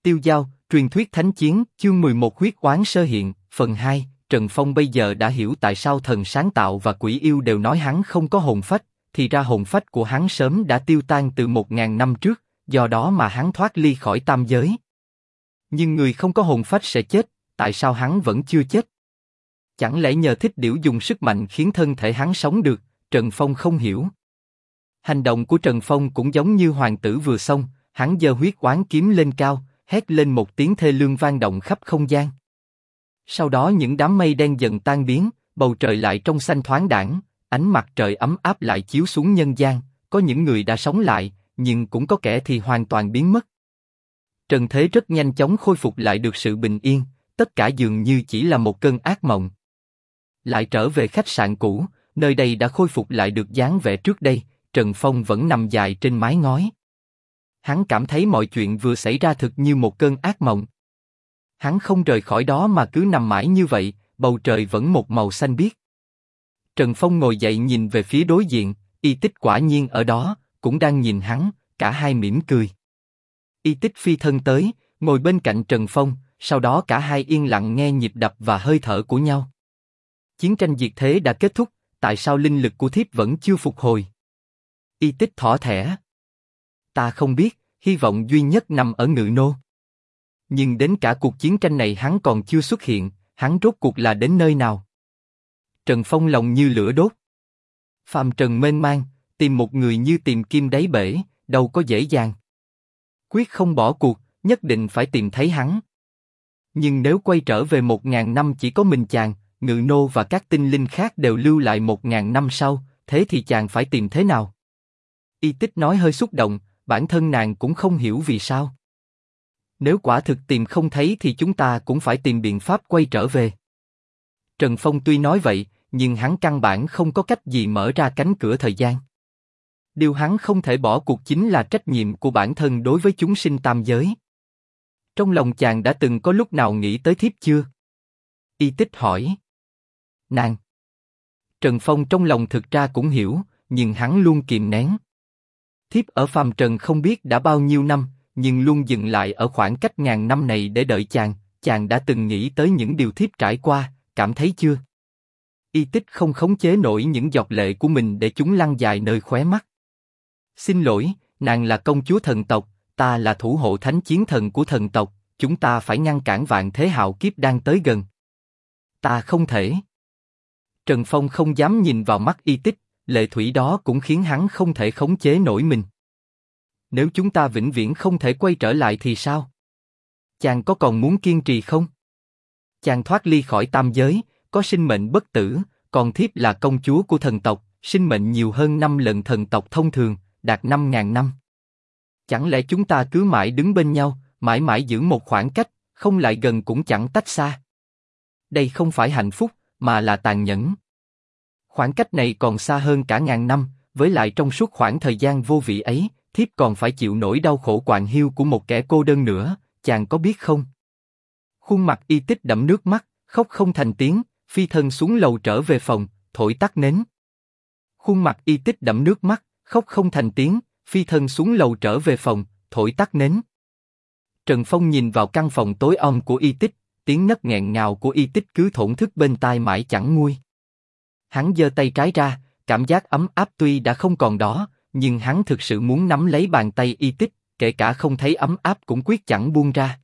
Tiêu Dao, truyền thuyết thánh chiến, chương 11 huyết oán sơ hiện, phần 2, Trần Phong bây giờ đã hiểu tại sao thần sáng tạo và quỷ yêu đều nói hắn không có hồn phách, thì ra hồn phách của hắn sớm đã tiêu tan từ 1000 năm trước, do đó mà hắn thoát ly khỏi tam giới. Nhưng người không có hồn phách sẽ chết, tại sao hắn vẫn chưa chết? Chẳng lẽ nhờ thích điểu dùng sức mạnh khiến thân thể hắn sống được? Trần Phong không hiểu. Hành động của Trần Phong cũng giống như hoàng tử vừa xong, hắn giơ huyết oán kiếm lên cao, hét lên một tiếng thê lương vang động khắp không gian. Sau đó những đám mây đen dần tan biến, bầu trời lại trong xanh thoáng đãng, ánh mặt trời ấm áp lại chiếu xuống nhân gian. Có những người đã sống lại, nhưng cũng có kẻ thì hoàn toàn biến mất. Trần thế rất nhanh chóng khôi phục lại được sự bình yên, tất cả dường như chỉ là một cơn ác mộng. Lại trở về khách sạn cũ, nơi đây đã khôi phục lại được dáng vẻ trước đây. Trần Phong vẫn nằm dài trên mái ngói. Hắn cảm thấy mọi chuyện vừa xảy ra thực như một cơn ác mộng. Hắn không rời khỏi đó mà cứ nằm mãi như vậy, bầu trời vẫn một màu xanh biếc. Trần Phong ngồi dậy nhìn về phía đối diện, Y Tích quả nhiên ở đó, cũng đang nhìn hắn, cả hai mỉm cười. Y Tích phi thân tới, ngồi bên cạnh Trần Phong, sau đó cả hai yên lặng nghe nhịp đập và hơi thở của nhau. Chiến tranh diệt thế đã kết thúc, tại sao linh lực của thiếp vẫn chưa phục hồi? Y Tích thỏ thẻ. Ta không biết, hy vọng duy nhất nằm ở Ngự Nô. Nhưng đến cả cuộc chiến tranh này hắn còn chưa xuất hiện, hắn rốt cuộc là đến nơi nào? Trần Phong lòng như lửa đốt. Phàm trần mênh mang, tìm một người như tìm kim đáy bể, đâu có dễ dàng. Quyết không bỏ cuộc, nhất định phải tìm thấy hắn. Nhưng nếu quay trở về 1000 năm chỉ có mình chàng, Ngự Nô và các tinh linh khác đều lưu lại 1000 năm sau, thế thì chàng phải tìm thế nào? Y Tích nói hơi xúc động, bản thân nàng cũng không hiểu vì sao. Nếu quả thực tìm không thấy thì chúng ta cũng phải tìm biện pháp quay trở về. Trần Phong tuy nói vậy, nhưng hắn căn bản không có cách gì mở ra cánh cửa thời gian. Điều hắn không thể bỏ cuộc chính là trách nhiệm của bản thân đối với chúng sinh tam giới. Trong lòng chàng đã từng có lúc nào nghĩ tới thiếp chưa? Y Tích hỏi. Nàng. Trần Phong trong lòng thực ra cũng hiểu, nhưng hắn luôn kìm nén. Thiếp ở phàm trần không biết đã bao nhiêu năm, nhưng luôn dừng lại ở khoảng cách ngàn năm này để đợi chàng. Chàng đã từng nghĩ tới những điều thiếp trải qua, cảm thấy chưa? Y Tích không khống chế nổi những giọt lệ của mình để chúng lăn dài nơi khóe mắt. Xin lỗi, nàng là công chúa thần tộc, ta là thủ hộ thánh chiến thần của thần tộc, chúng ta phải ngăn cản vạn thế hạo kiếp đang tới gần. Ta không thể. Trần Phong không dám nhìn vào mắt Y Tích, lệ thủy đó cũng khiến hắn không thể khống chế nổi mình. Nếu chúng ta vĩnh viễn không thể quay trở lại thì sao? Chàng có còn muốn kiên trì không? Chàng thoát ly khỏi tam giới, có sinh mệnh bất tử, còn thiếp là công chúa của thần tộc, sinh mệnh nhiều hơn 5 lần thần tộc thông thường, đạt 5000 năm. Chẳng lẽ chúng ta cứ mãi đứng bên nhau, mãi mãi giữ một khoảng cách, không lại gần cũng chẳng tách xa? Đây không phải hạnh phúc, mà là tàn nhẫn. Khoảng cách này còn xa hơn cả ngàn năm, với lại trong suốt khoảng thời gian vô vị ấy, thiếp còn phải chịu nỗi đau khổ quạnh hiu của một kẻ cô đơn nữa, chàng có biết không? Khuôn mặt Y Tích đẫm nước mắt, khóc không thành tiếng, phi thân xuống lầu trở về phòng, thổi tắt nến. Khuôn mặt Y Tích đẫm nước mắt, khóc không thành tiếng, phi thân xuống lầu trở về phòng, thổi tắt nến. Trần Phong nhìn vào căn phòng tối om của Y Tích, tiếng nấc nghẹn ngào của Y Tích cứ thổn thức bên tai mãi chẳng nguôi. Hắn giơ tay trái ra, cảm giác ấm áp tuy đã không còn đó, nhưng hắn thực sự muốn nắm lấy bàn tay Y Tích, kể cả không thấy ấm áp cũng quyết chẳng buông ra.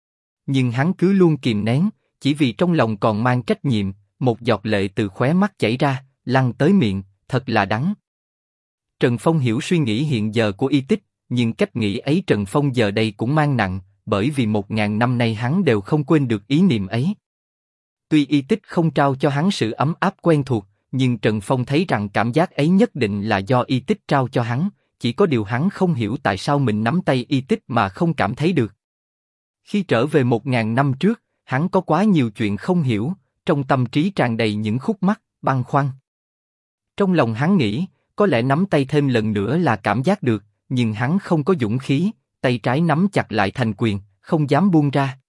Nhưng hắn cứ luôn kìm nén, chỉ vì trong lòng còn mang trách nhiệm. Một giọt lệ từ khóe mắt chảy ra, lăn tới miệng, thật là đắng. Trần Phong hiểu suy nghĩ hiện giờ của Y Tích, nhưng cách nghĩ ấy Trần Phong giờ đây cũng mang nặng, bởi vì 1000 năm nay hắn đều không quên được ý niệm ấy. Tuy Y Tích không trao cho hắn sự ấm áp quen thuộc, nhưng Trần Phong thấy rằng cảm giác ấy nhất định là do Y Tích trao cho hắn, chỉ có điều hắn không hiểu tại sao mình nắm tay Y Tích mà không cảm thấy được. Khi trở về 1000 năm trước, hắn có quá nhiều chuyện không hiểu, trong tâm trí tràn đầy những khúc mắc, băn khoăn. Trong lòng hắn nghĩ, có lẽ nắm tay thêm lần nữa là cảm giác được, nhưng hắn không có dũng khí, tay trái nắm chặt lại thành quyền, không dám buông ra.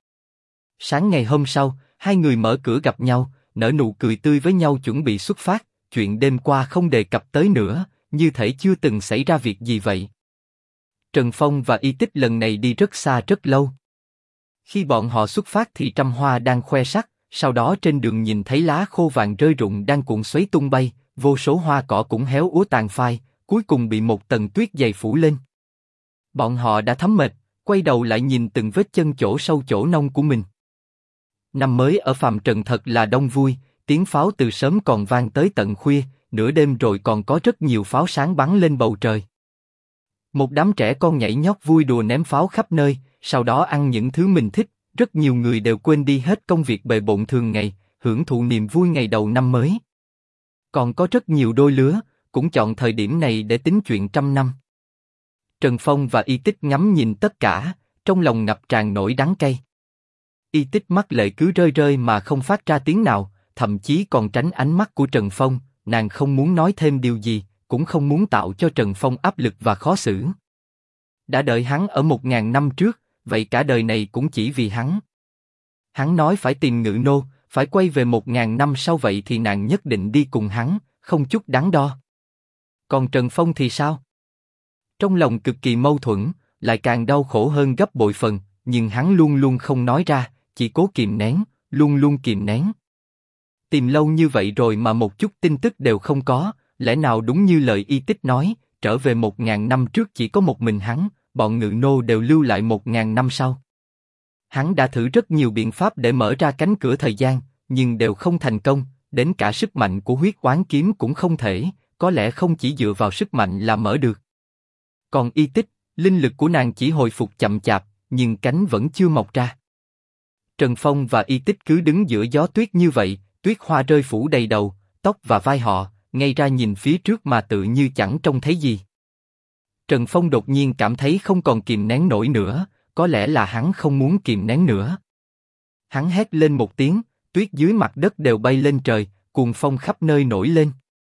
Sáng ngày hôm sau, hai người mở cửa gặp nhau, nở nụ cười tươi với nhau chuẩn bị xuất phát, chuyện đêm qua không đề cập tới nữa, như thể chưa từng xảy ra việc gì vậy. Trần Phong và Y Tích lần này đi rất xa rất lâu. Khi bọn họ xuất phát thì trăm hoa đang khoe sắc, sau đó trên đường nhìn thấy lá khô vàng rơi rụng đang cuộn xoáy tung bay, vô số hoa cỏ cũng héo úa tàn phai, cuối cùng bị một tầng tuyết dày phủ lên. Bọn họ đã thấm mệt, quay đầu lại nhìn từng vết chân chỗ sâu chỗ nông của mình. Năm mới ở phàm trần thật là đông vui, tiếng pháo từ sớm còn vang tới tận khuya, nửa đêm rồi còn có rất nhiều pháo sáng bắn lên bầu trời. Một đám trẻ con nhảy nhót vui đùa ném pháo khắp nơi, sau đó ăn những thứ mình thích, rất nhiều người đều quên đi hết công việc bề bộn thường ngày, hưởng thụ niềm vui ngày đầu năm mới. Còn có rất nhiều đôi lứa, cũng chọn thời điểm này để tính chuyện trăm năm. Trần Phong và Y Tích ngắm nhìn tất cả, trong lòng ngập tràn nỗi đắng cay. Y Tích mắt lệ cứ rơi rơi mà không phát ra tiếng nào, thậm chí còn tránh ánh mắt của Trần Phong, nàng không muốn nói thêm điều gì, cũng không muốn tạo cho Trần Phong áp lực và khó xử. Đã đợi hắn ở 1000 năm trước, vậy cả đời này cũng chỉ vì hắn. Hắn nói phải tìm Ngự Nô, phải quay về 1000 năm sau vậy thì nàng nhất định đi cùng hắn, không chút đắn đo. Còn Trần Phong thì sao? Trong lòng cực kỳ mâu thuẫn, lại càng đau khổ hơn gấp bội phần, nhưng hắn luôn luôn không nói ra, chỉ cố kìm nén, luôn luôn kìm nén. Tìm lâu như vậy rồi mà một chút tin tức đều không có, lẽ nào đúng như lời Y Tích nói, trở về 1000 năm trước chỉ có một mình hắn, bọn Ngự Nô đều lưu lại 1000 năm sau. Hắn đã thử rất nhiều biện pháp để mở ra cánh cửa thời gian, nhưng đều không thành công, đến cả sức mạnh của huyết oán kiếm cũng không thể, có lẽ không chỉ dựa vào sức mạnh là mở được. Còn Y Tích, linh lực của nàng chỉ hồi phục chậm chạp, nhưng cánh vẫn chưa mọc ra. Trần Phong và Y Tích cứ đứng giữa gió tuyết như vậy, tuyết hoa rơi phủ đầy đầu, tóc và vai họ, ngay ra nhìn phía trước mà tự như chẳng trông thấy gì. Trần Phong đột nhiên cảm thấy không còn kìm nén nổi nữa, có lẽ là hắn không muốn kìm nén nữa. Hắn hét lên một tiếng, tuyết dưới mặt đất đều bay lên trời, cuồng phong khắp nơi nổi lên.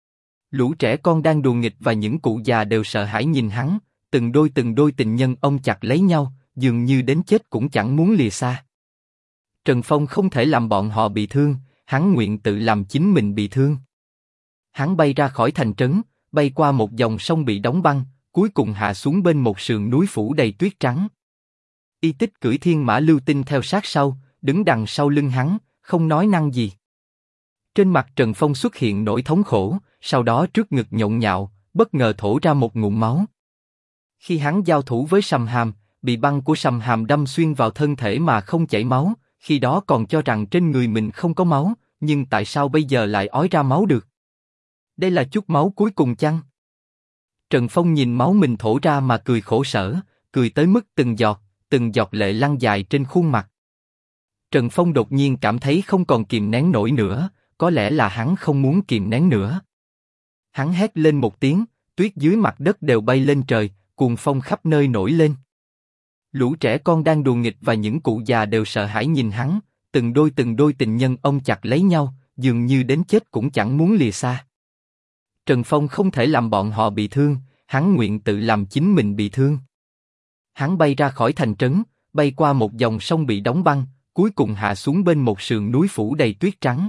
Lũ trẻ con đang đùa nghịch và những cụ già đều sợ hãi nhìn hắn, từng đôi tình nhân ôm chặt lấy nhau, dường như đến chết cũng chẳng muốn lìa xa. Trần Phong không thể làm bọn họ bị thương, hắn nguyện tự làm chính mình bị thương. Hắn bay ra khỏi thành trấn, bay qua một dòng sông bị đóng băng, cuối cùng hạ xuống bên một sườn núi phủ đầy tuyết trắng. Y Tích cưỡi thiên mã lưu tinh theo sát sau, đứng đằng sau lưng hắn, không nói năng gì. Trên mặt Trần Phong xuất hiện nỗi thống khổ, sau đó trước ngực nhộn nhạo, bất ngờ thổ ra một ngụm máu. Khi hắn giao thủ với Sầm Hàm, bị băng của Sầm Hàm đâm xuyên vào thân thể mà không chảy máu, khi đó còn cho rằng trên người mình không có máu, nhưng tại sao bây giờ lại ói ra máu được? Đây là chút máu cuối cùng chăng? Trần Phong nhìn máu mình thổ ra mà cười khổ sở, cười tới mức từng giọt lệ lăn dài trên khuôn mặt. Trần Phong đột nhiên cảm thấy không còn kìm nén nổi nữa, có lẽ là hắn không muốn kìm nén nữa. Hắn hét lên một tiếng, tuyết dưới mặt đất đều bay lên trời, cuồng phong khắp nơi nổi lên. Lũ trẻ con đang đùa nghịch và những cụ già đều sợ hãi nhìn hắn, từng đôi tình nhân ôm chặt lấy nhau, dường như đến chết cũng chẳng muốn lìa xa. Trần Phong không thể làm bọn họ bị thương, hắn nguyện tự làm chính mình bị thương. Hắn bay ra khỏi thành trấn, bay qua một dòng sông bị đóng băng, cuối cùng hạ xuống bên một sườn núi phủ đầy tuyết trắng.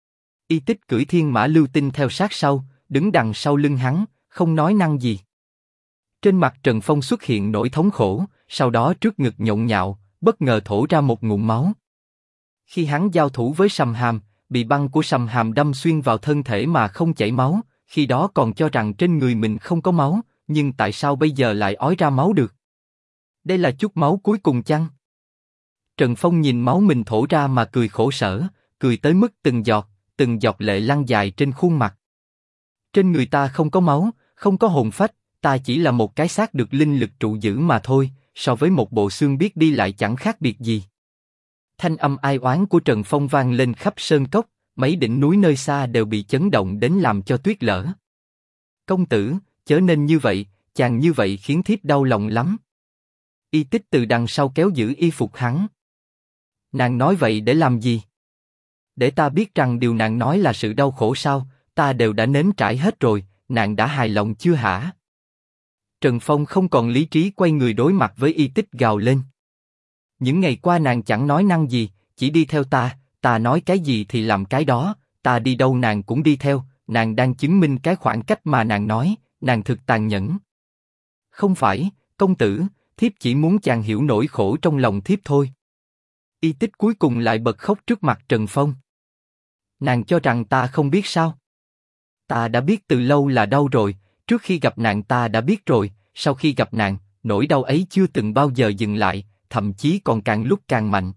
Y Tích cưỡi thiên mã lưu tinh theo sát sau, đứng đằng sau lưng hắn, không nói năng gì. Trên mặt Trần Phong xuất hiện nỗi thống khổ, sau đó trước ngực nhộn nhạo, bất ngờ thổ ra một ngụm máu. Khi hắn giao thủ với Sầm Hàm, bị băng của Sầm Hàm đâm xuyên vào thân thể mà không chảy máu, khi đó còn cho rằng trên người mình không có máu, nhưng tại sao bây giờ lại ói ra máu được? Đây là chút máu cuối cùng chăng? Trần Phong nhìn máu mình thổ ra mà cười khổ sở, cười tới mức từng giọt lệ lăn dài trên khuôn mặt. Trên người ta không có máu, không có hồn phách, ta chỉ là một cái xác được linh lực trụ giữ mà thôi, so với một bộ xương biết đi lại chẳng khác biệt gì. Thanh âm ai oán của Trần Phong vang lên khắp sơn cốc, mấy đỉnh núi nơi xa đều bị chấn động đến làm cho tuyết lở. Công tử, chớ nên như vậy, chàng như vậy khiến thiếp đau lòng lắm. Y Tích từ đằng sau kéo giữ y phục hắn. Nàng nói vậy để làm gì? Để ta biết rằng điều nàng nói là sự đau khổ sao, ta đều đã nếm trải hết rồi, nàng đã hài lòng chưa hả? Trần Phong không còn lý trí quay người đối mặt với Y Tích gào lên. Những ngày qua nàng chẳng nói năng gì, chỉ đi theo ta nói cái gì thì làm cái đó, ta đi đâu nàng cũng đi theo, nàng đang chứng minh cái khoảng cách mà nàng nói, nàng thực tàn nhẫn. Không phải, công tử, thiếp chỉ muốn chàng hiểu nỗi khổ trong lòng thiếp thôi. Y Tích cuối cùng lại bật khóc trước mặt Trần Phong. Nàng cho rằng ta không biết sao? Ta đã biết từ lâu là đau rồi, trước khi gặp nàng ta đã biết rồi, sau khi gặp nàng, nỗi đau ấy chưa từng bao giờ dừng lại, thậm chí còn càng lúc càng mạnh.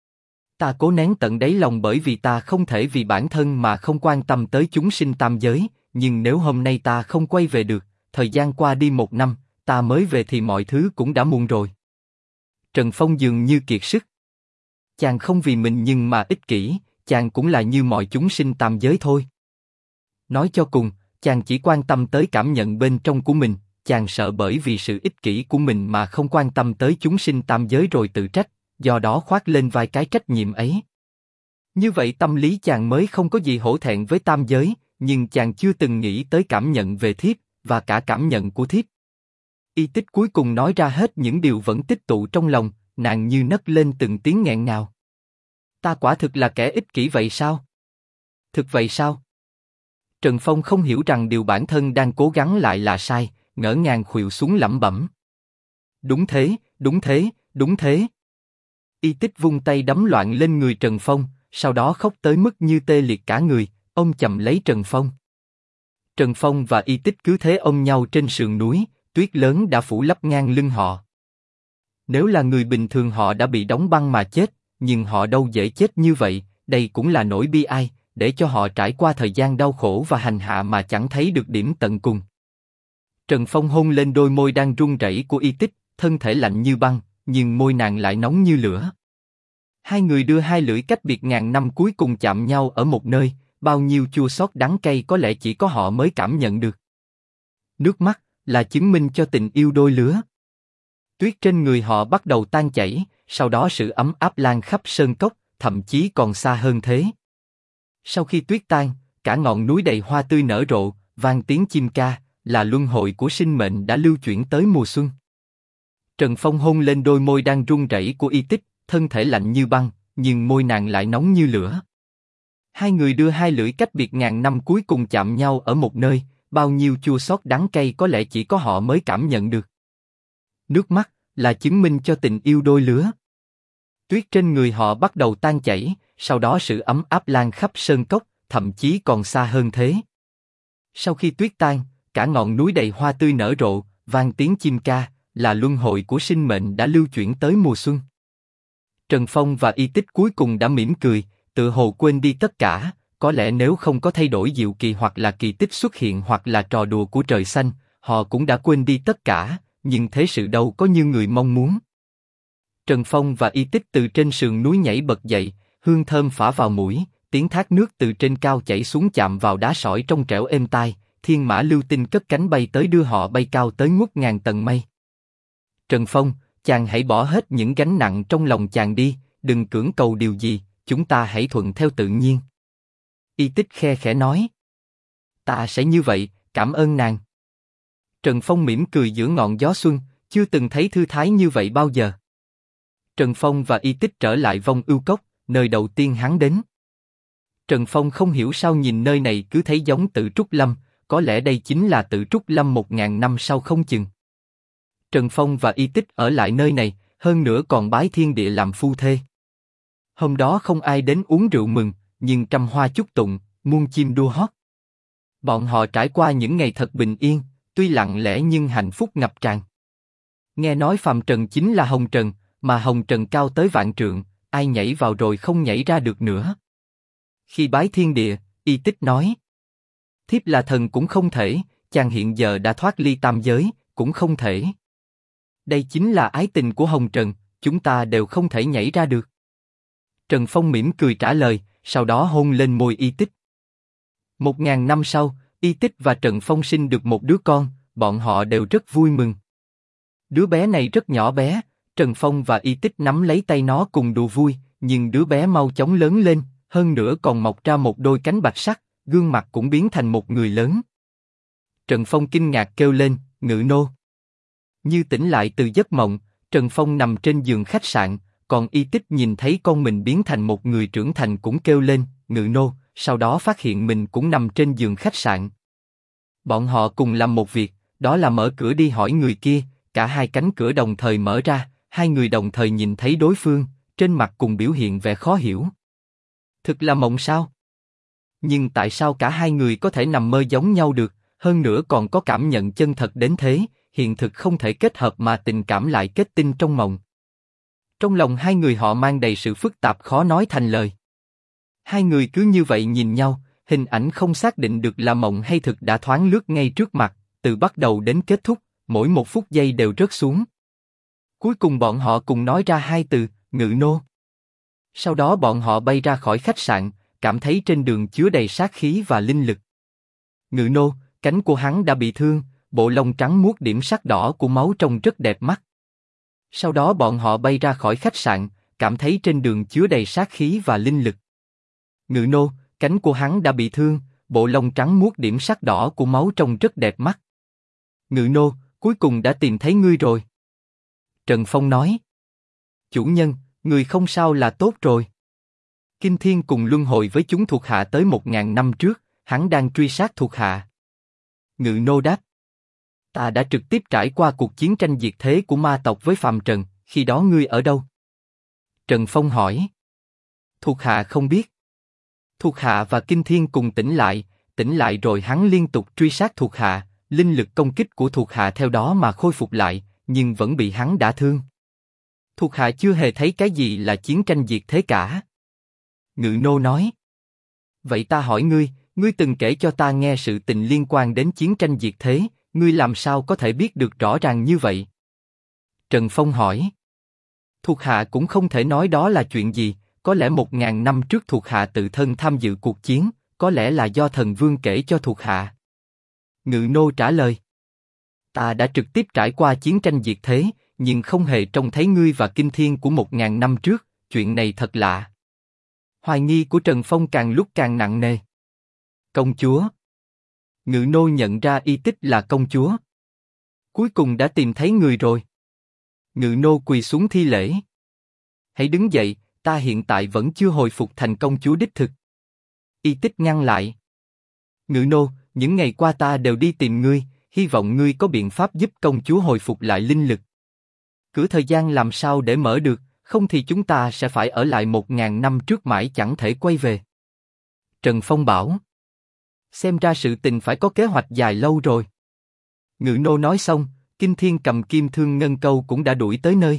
Ta cố nén tận đáy lòng bởi vì ta không thể vì bản thân mà không quan tâm tới chúng sinh tam giới, nhưng nếu hôm nay ta không quay về được, thời gian qua đi 1 năm, ta mới về thì mọi thứ cũng đã muộn rồi. Trần Phong dường như kiệt sức. Chàng không vì mình nhưng mà ích kỷ, chàng cũng là như mọi chúng sinh tam giới thôi. Nói cho cùng, chàng chỉ quan tâm tới cảm nhận bên trong của mình, chàng sợ bởi vì sự ích kỷ của mình mà không quan tâm tới chúng sinh tam giới rồi tự trách, do đó khoác lên vai cái trách nhiệm ấy. Như vậy tâm lý chàng mới không có gì hổ thẹn với tam giới, nhưng chàng chưa từng nghĩ tới cảm nhận về thiếp, và cả cảm nhận của thiếp. Y Tích cuối cùng nói ra hết những điều vẫn tích tụ trong lòng, nàng như nấc lên từng tiếng nghẹn ngào. Ta quả thực là kẻ ích kỷ vậy sao? Thực vậy sao? Trần Phong không hiểu rằng điều bản thân đang cố gắng lại là sai, ngỡ ngàng khuỵu xuống lẩm bẩm. Đúng thế, đúng thế, đúng thế. Y Tích vung tay đấm loạn lên người Trần Phong, sau đó khóc tới mức như tê liệt cả người, ôm chầm lấy Trần Phong. Trần Phong và Y Tích cứ thế ôm nhau trên sườn núi, tuyết lớn đã phủ lấp ngang lưng họ. Nếu là người bình thường họ đã bị đóng băng mà chết, nhưng họ đâu dễ chết như vậy, đây cũng là nỗi bi ai, để cho họ trải qua thời gian đau khổ và hành hạ mà chẳng thấy được điểm tận cùng. Trần Phong hôn lên đôi môi đang run rẩy của Y Tích, thân thể lạnh như băng, nhưng môi nàng lại nóng như lửa. Hai người đưa hai lưỡi cách biệt ngàn năm cuối cùng chạm nhau ở một nơi, bao nhiêu chua xót đắng cay có lẽ chỉ có họ mới cảm nhận được. Nước mắt là chứng minh cho tình yêu đôi lứa. Tuyết trên người họ bắt đầu tan chảy, sau đó sự ấm áp lan khắp sơn cốc, thậm chí còn xa hơn thế. Sau khi tuyết tan, cả ngọn núi đầy hoa tươi nở rộ, vang tiếng chim ca, là luân hồi của sinh mệnh đã lưu chuyển tới mùa xuân. Trần Phong hôn lên đôi môi đang run rẩy của Y Tích, thân thể lạnh như băng, nhưng môi nàng lại nóng như lửa. Hai người đưa hai lưỡi cách biệt ngàn năm cuối cùng chạm nhau ở một nơi, bao nhiêu chua xót đắng cay có lẽ chỉ có họ mới cảm nhận được. Nước mắt là chứng minh cho tình yêu đôi lứa. Tuyết trên người họ bắt đầu tan chảy, sau đó sự ấm áp lan khắp sơn cốc, thậm chí còn xa hơn thế. Sau khi tuyết tan, cả ngọn núi đầy hoa tươi nở rộ, vang tiếng chim ca, là luân hồi của sinh mệnh đã lưu chuyển tới mùa xuân. Trần Phong và Y Tích cuối cùng đã mỉm cười, tự hồ quên đi tất cả, có lẽ nếu không có thay đổi diệu kỳ hoặc là kỳ tích xuất hiện hoặc là trò đùa của trời xanh, họ cũng đã quên đi tất cả, nhưng thế sự đâu có như người mong muốn. Trần Phong và Y Tích từ trên sườn núi nhảy bật dậy, hương thơm phả vào mũi, tiếng thác nước từ trên cao chảy xuống chạm vào đá sỏi trong trẻo êm tai, thiên mã lưu tinh cất cánh bay tới đưa họ bay cao tới ngút ngàn tầng mây. Trần Phong, chàng hãy bỏ hết những gánh nặng trong lòng chàng đi, đừng cưỡng cầu điều gì, chúng ta hãy thuận theo tự nhiên. Y Tích khe khẽ nói. Ta sẽ như vậy, cảm ơn nàng. Trần Phong mỉm cười giữa ngọn gió xuân, chưa từng thấy thư thái như vậy bao giờ. Trần Phong và Y Tích trở lại Vong Ưu Cốc, nơi đầu tiên hắn đến. Trần Phong không hiểu sao nhìn nơi này cứ thấy giống Tự Trúc Lâm, có lẽ đây chính là Tự Trúc Lâm 1000 năm sau không chừng. Trần Phong và Y Tích ở lại nơi này, hơn nữa còn bái thiên địa làm phu thê. Hôm đó không ai đến uống rượu mừng, nhưng trăm hoa chúc tụng, muôn chim đua hót. Bọn họ trải qua những ngày thật bình yên, tuy lặng lẽ nhưng hạnh phúc ngập tràn. Nghe nói phàm trần chính là hồng trần, mà hồng trần cao tới vạn trượng, ai nhảy vào rồi không nhảy ra được nữa. Khi bái thiên địa, Y Tích nói: thiếp là thần cũng không thể, chàng hiện giờ đã thoát ly tam giới, cũng không thể. Đây chính là ái tình của hồng trần, chúng ta đều không thể nhảy ra được. Trần Phong mỉm cười trả lời, sau đó hôn lên môi Y Tích. 1000 năm sau, Y Tích và Trần Phong sinh được một đứa con, bọn họ đều rất vui mừng. Đứa bé này rất nhỏ bé, Trần Phong và Y Tích nắm lấy tay nó cùng đùa vui, nhưng đứa bé mau chóng lớn lên, hơn nữa còn mọc ra một đôi cánh bạch sắc, gương mặt cũng biến thành một người lớn. Trần Phong kinh ngạc kêu lên, Ngự nô. Như tỉnh lại từ giấc mộng, Trần Phong nằm trên giường khách sạn, còn Y Tích nhìn thấy con mình biến thành một người trưởng thành cũng kêu lên, Ngự nô, sau đó phát hiện mình cũng nằm trên giường khách sạn. Bọn họ cùng làm một việc, đó là mở cửa đi hỏi người kia, cả hai cánh cửa đồng thời mở ra, hai người đồng thời nhìn thấy đối phương, trên mặt cùng biểu hiện vẻ khó hiểu. Thực là mộng sao? Nhưng tại sao cả hai người có thể nằm mơ giống nhau được, hơn nữa còn có cảm nhận chân thật đến thế, hiện thực không thể kết hợp mà tình cảm lại kết tinh trong mộng. Trong lòng hai người họ mang đầy sự phức tạp khó nói thành lời. Hai người cứ như vậy nhìn nhau, hình ảnh không xác định được là mộng hay thực đã thoáng lướt ngay trước mặt, từ bắt đầu đến kết thúc, mỗi một phút giây đều rớt xuống. Cuối cùng bọn họ cùng nói ra hai từ, Ngự nô. Sau đó bọn họ bay ra khỏi khách sạn, cảm thấy trên đường chứa đầy sát khí và linh lực. Ngự nô, cánh của hắn đã bị thương, bộ lông trắng muốt điểm sắc đỏ của máu trông rất đẹp mắt. Sau đó bọn họ bay ra khỏi khách sạn, cảm thấy trên đường chứa đầy sát khí và linh lực. Ngự nô, cánh của hắn đã bị thương, bộ lông trắng muốt điểm sắc đỏ của máu trông rất đẹp mắt. Ngự nô, cuối cùng đã tìm thấy ngươi rồi. Trần Phong nói. Chủ nhân, người không sao là tốt rồi. Kinh Thiên cùng luân hồi với chúng thuộc hạ tới 1000 năm trước, hắn đang truy sát thuộc hạ. Ngự nô đáp. Ta đã trực tiếp trải qua cuộc chiến tranh diệt thế của ma tộc với phàm trần, khi đó ngươi ở đâu? Trần Phong hỏi. Thuộc hạ không biết. Thuộc hạ và Kinh Thiên cùng tỉnh lại rồi hắn liên tục truy sát thuộc hạ, linh lực công kích của thuộc hạ theo đó mà khôi phục lại, nhưng vẫn bị hắn đả thương. Thuộc hạ chưa hề thấy cái gì là chiến tranh diệt thế cả. Ngự nô nói. Vậy ta hỏi ngươi, ngươi từng kể cho ta nghe sự tình liên quan đến chiến tranh diệt thế, ngươi làm sao có thể biết được rõ ràng như vậy? Trần Phong hỏi. Thuộc hạ cũng không thể nói đó là chuyện gì, có lẽ 1000 năm trước thuộc hạ tự thân tham dự cuộc chiến, có lẽ là do thần vương kể cho thuộc hạ. Ngự nô trả lời. Ta đã trực tiếp trải qua chiến tranh diệt thế, nhưng không hề trông thấy ngươi và Kinh Thiên của 1000 năm trước, chuyện này thật lạ. Hoài nghi của Trần Phong càng lúc càng nặng nề. Công chúa. Ngự nô nhận ra Y Tích là công chúa. Cuối cùng đã tìm thấy người rồi. Ngự nô quỳ xuống thi lễ. Hãy đứng dậy, ta hiện tại vẫn chưa hồi phục thành công chúa đích thực. Y Tích ngăn lại. Ngự nô, những ngày qua ta đều đi tìm ngươi, hy vọng ngươi có biện pháp giúp công chúa hồi phục lại linh lực. Cửa thời gian làm sao để mở được, không thì chúng ta sẽ phải ở lại 1000 năm trước mãi chẳng thể quay về. Trần Phong bảo. Xem ra sự tình phải có kế hoạch dài lâu rồi. Ngự nô nói xong, Kinh Thiên cầm kim thương ngân câu cũng đã đuổi tới nơi.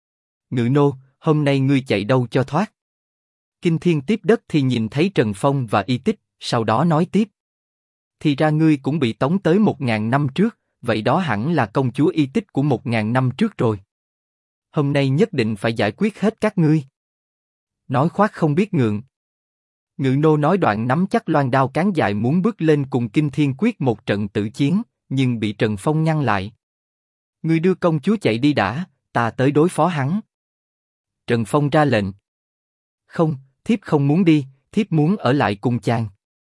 Ngự nô, hôm nay ngươi chạy đâu cho thoát? Kinh Thiên tiếp đất thì nhìn thấy Trần Phong và Y Tích, sau đó nói tiếp. Thì ra ngươi cũng bị tống tới 1000 năm trước, vậy đó hẳn là công chúa Y Tích của 1000 năm trước rồi. Hôm nay nhất định phải giải quyết hết các ngươi. Nói khoác không biết ngượng. Ngự nô nói đoạn nắm chắc loan đao cán dài muốn bước lên cùng Kinh Thiên quyết một trận tử chiến, nhưng bị Trần Phong ngăn lại. Ngươi đưa công chúa chạy đi đã, ta tới đối phó hắn. Trần Phong ra lệnh. Không, thiếp không muốn đi, thiếp muốn ở lại cùng chàng.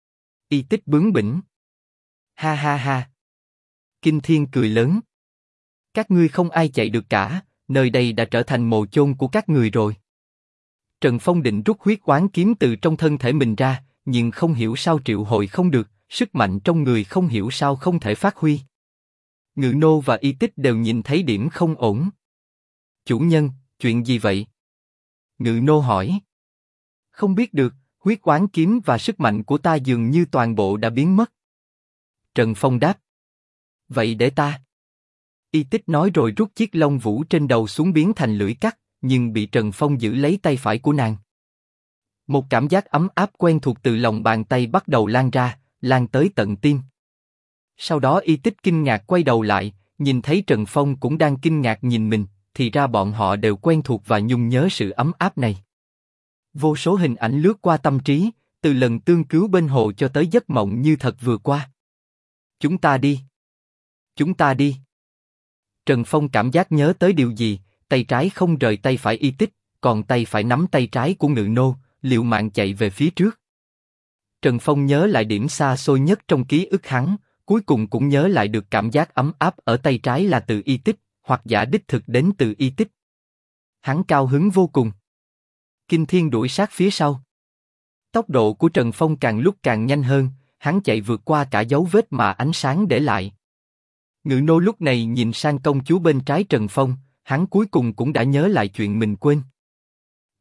Y Tích bướng bỉnh. Ha ha ha. Kinh Thiên cười lớn. Các ngươi không ai chạy được cả, nơi đây đã trở thành mồ chôn của các người rồi. Trần Phong định rút huyết oán kiếm từ trong thân thể mình ra, nhưng không hiểu sao triệu hồi không được, sức mạnh trong người không hiểu sao không thể phát huy. Ngự nô và Y Tích đều nhìn thấy điểm không ổn. Chủ nhân, chuyện gì vậy? Ngự nô hỏi. Không biết được, huyết oán kiếm và sức mạnh của ta dường như toàn bộ đã biến mất. Trần Phong đáp. Vậy để ta. Y Tích nói rồi rút chiếc lông vũ trên đầu xuống biến thành lưỡi cắt, nhưng bị Trần Phong giữ lấy tay phải của nàng. Một cảm giác ấm áp quen thuộc từ lòng bàn tay bắt đầu lan ra, lan tới tận tim. Sau đó Y Tích kinh ngạc quay đầu lại, nhìn thấy Trần Phong cũng đang kinh ngạc nhìn mình, thì ra bọn họ đều quen thuộc và nhung nhớ sự ấm áp này. Vô số hình ảnh lướt qua tâm trí, từ lần tương cứu bên hồ cho tới giấc mộng như thật vừa qua. Chúng ta đi. Chúng ta đi. Trần Phong cảm giác nhớ tới điều gì, tay trái không rời tay phải Y Tích, còn tay phải nắm tay trái của Ngự nô, liều mạng chạy về phía trước. Trần Phong nhớ lại điểm xa xôi nhất trong ký ức hắn, cuối cùng cũng nhớ lại được cảm giác ấm áp ở tay trái là từ Y Tích, hoặc giả đích thực đến từ Y Tích. Hắn cao hứng vô cùng. Kinh Thiên đuổi sát phía sau. Tốc độ của Trần Phong càng lúc càng nhanh hơn, hắn chạy vượt qua cả dấu vết mà ánh sáng để lại. Ngự nô lúc này nhìn sang công chúa bên trái Trần Phong, hắn cuối cùng cũng đã nhớ lại chuyện mình quên.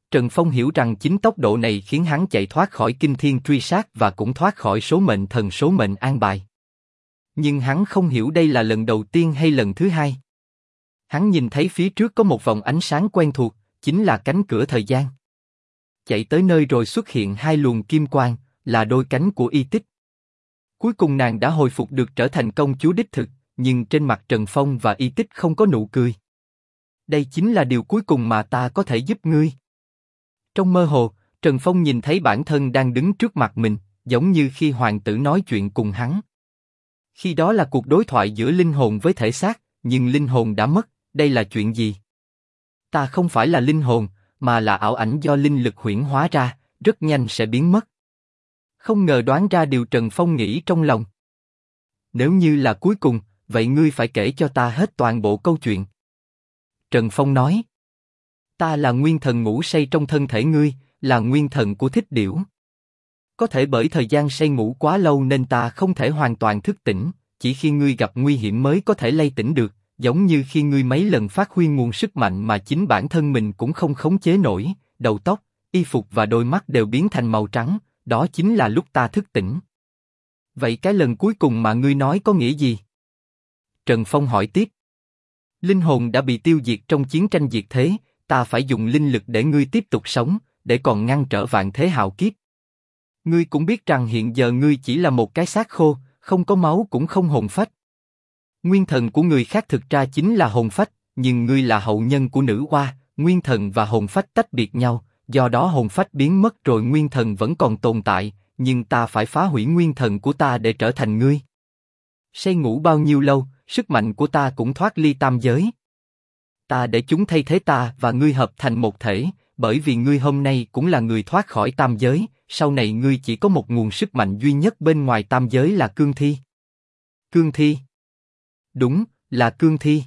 Trần Phong hiểu rằng chính tốc độ này khiến hắn chạy thoát khỏi kinh thiên truy sát và cũng thoát khỏi số mệnh thần số mệnh an bài. Nhưng hắn không hiểu đây là lần đầu tiên hay lần thứ hai. Hắn nhìn thấy phía trước có một vòng ánh sáng quen thuộc, chính là cánh cửa thời gian. Chạy tới nơi rồi xuất hiện hai luồng kim quang, là đôi cánh của Y Tích. Cuối cùng nàng đã hồi phục được trở thành công chúa đích thực, nhưng trên mặt Trần Phong và Y Tích không có nụ cười. Đây chính là điều cuối cùng mà ta có thể giúp ngươi. Trong mơ hồ, Trần Phong nhìn thấy bản thân đang đứng trước mặt mình, giống như khi hoàng tử nói chuyện cùng hắn. Khi đó là cuộc đối thoại giữa linh hồn với thể xác, nhưng linh hồn đã mất, đây là chuyện gì? Ta không phải là linh hồn, mà là ảo ảnh do linh lực huyễn hóa ra, rất nhanh sẽ biến mất. Không ngờ đoán ra điều Trần Phong nghĩ trong lòng. Nếu như là cuối cùng, vậy ngươi phải kể cho ta hết toàn bộ câu chuyện. Trần Phong nói. Ta là nguyên thần ngủ say trong thân thể ngươi, là nguyên thần của Thích Điểu. Có thể bởi thời gian say ngủ quá lâu nên ta không thể hoàn toàn thức tỉnh, chỉ khi ngươi gặp nguy hiểm mới có thể lay tỉnh được, giống như khi ngươi mấy lần phát huy nguồn sức mạnh mà chính bản thân mình cũng không khống chế nổi, đầu tóc, y phục và đôi mắt đều biến thành màu trắng, đó chính là lúc ta thức tỉnh. Vậy cái lần cuối cùng mà ngươi nói có nghĩa gì? Trần Phong hỏi tiếp. Linh hồn đã bị tiêu diệt trong chiến tranh diệt thế, ta phải dùng linh lực để ngươi tiếp tục sống, để còn ngăn trở vạn thế hạo kiếp. Ngươi cũng biết rằng hiện giờ ngươi chỉ là một cái xác khô, không có máu cũng không hồn phách. Nguyên thần của người khác thực ra chính là hồn phách, nhưng ngươi là hậu nhân của nữ hoa, nguyên thần và hồn phách tách biệt nhau, do đó hồn phách biến mất rồi nguyên thần vẫn còn tồn tại, nhưng ta phải phá hủy nguyên thần của ta để trở thành ngươi. Say ngủ bao nhiêu lâu, sức mạnh của ta cũng thoát ly tam giới. Ta để chúng thay thế ta và ngươi hợp thành một thể, bởi vì ngươi hôm nay cũng là người thoát khỏi tam giới, sau này ngươi chỉ có một nguồn sức mạnh duy nhất bên ngoài tam giới là cương thi. Cương thi? Đúng, là cương thi.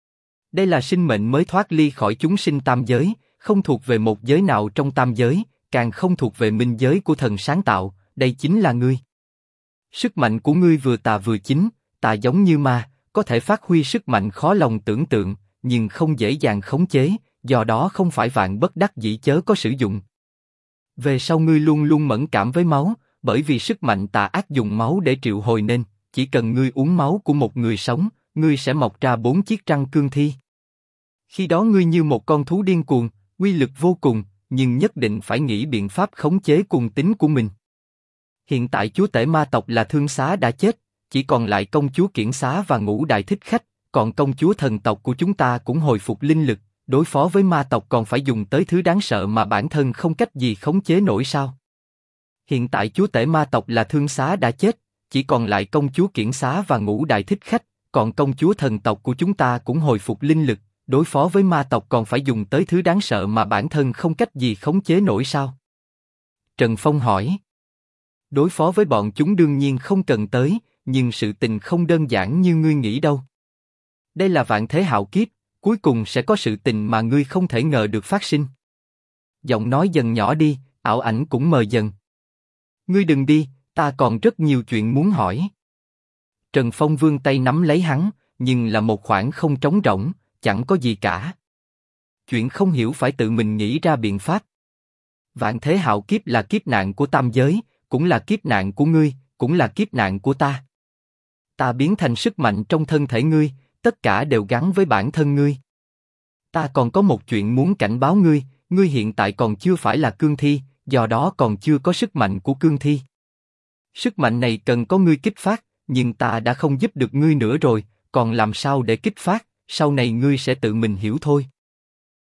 Đây là sinh mệnh mới thoát ly khỏi chúng sinh tam giới, không thuộc về một giới nào trong tam giới, càng không thuộc về minh giới của thần sáng tạo, đây chính là ngươi. Sức mạnh của ngươi vừa tà vừa chính, tà giống như ma, có thể phát huy sức mạnh khó lòng tưởng tượng, nhưng không dễ dàng khống chế, do đó không phải vạn bất đắc dĩ chớ có sử dụng. Về sau ngươi luôn luôn mẫn cảm với máu, bởi vì sức mạnh tà ác dùng máu để triệu hồi nên, chỉ cần ngươi uống máu của một người sống, ngươi sẽ mọc ra 4 chiếc răng cương thi. Khi đó ngươi như một con thú điên cuồng, uy lực vô cùng, nhưng nhất định phải nghĩ biện pháp khống chế cuồng tính của mình. Hiện tại chúa tể ma tộc là Thương Xá đã chết, chỉ còn lại công chúa Kiển Xá và Ngũ Đại Thích Khách, còn công chúa thần tộc của chúng ta cũng hồi phục linh lực, đối phó với ma tộc còn phải dùng tới thứ đáng sợ mà bản thân không cách gì khống chế nổi sao? Hiện tại chúa tể ma tộc là Thương Xá đã chết, chỉ còn lại công chúa Kiển Xá và Ngũ Đại Thích Khách, còn công chúa thần tộc của chúng ta cũng hồi phục linh lực, đối phó với ma tộc còn phải dùng tới thứ đáng sợ mà bản thân không cách gì khống chế nổi sao? Trần Phong hỏi. Đối phó với bọn chúng đương nhiên không cần tới, nhưng sự tình không đơn giản như ngươi nghĩ đâu. Đây là vạn thế hạo kiếp, cuối cùng sẽ có sự tình mà ngươi không thể ngờ được phát sinh. Giọng nói dần nhỏ đi, ảo ảnh cũng mờ dần. Ngươi đừng đi, ta còn rất nhiều chuyện muốn hỏi. Trần Phong vươn tay nắm lấy hắn, nhưng là một khoảng không trống rỗng, chẳng có gì cả. Chuyện không hiểu phải tự mình nghĩ ra biện pháp. Vạn thế hạo kiếp là kiếp nạn của tam giới, cũng là kiếp nạn của ngươi, cũng là kiếp nạn của ta. Ta biến thành sức mạnh trong thân thể ngươi, tất cả đều gắn với bản thân ngươi. Ta còn có một chuyện muốn cảnh báo ngươi, ngươi hiện tại còn chưa phải là cương thi, do đó còn chưa có sức mạnh của cương thi. Sức mạnh này cần có ngươi kích phát, nhưng ta đã không giúp được ngươi nữa rồi, còn làm sao để kích phát, sau này ngươi sẽ tự mình hiểu thôi.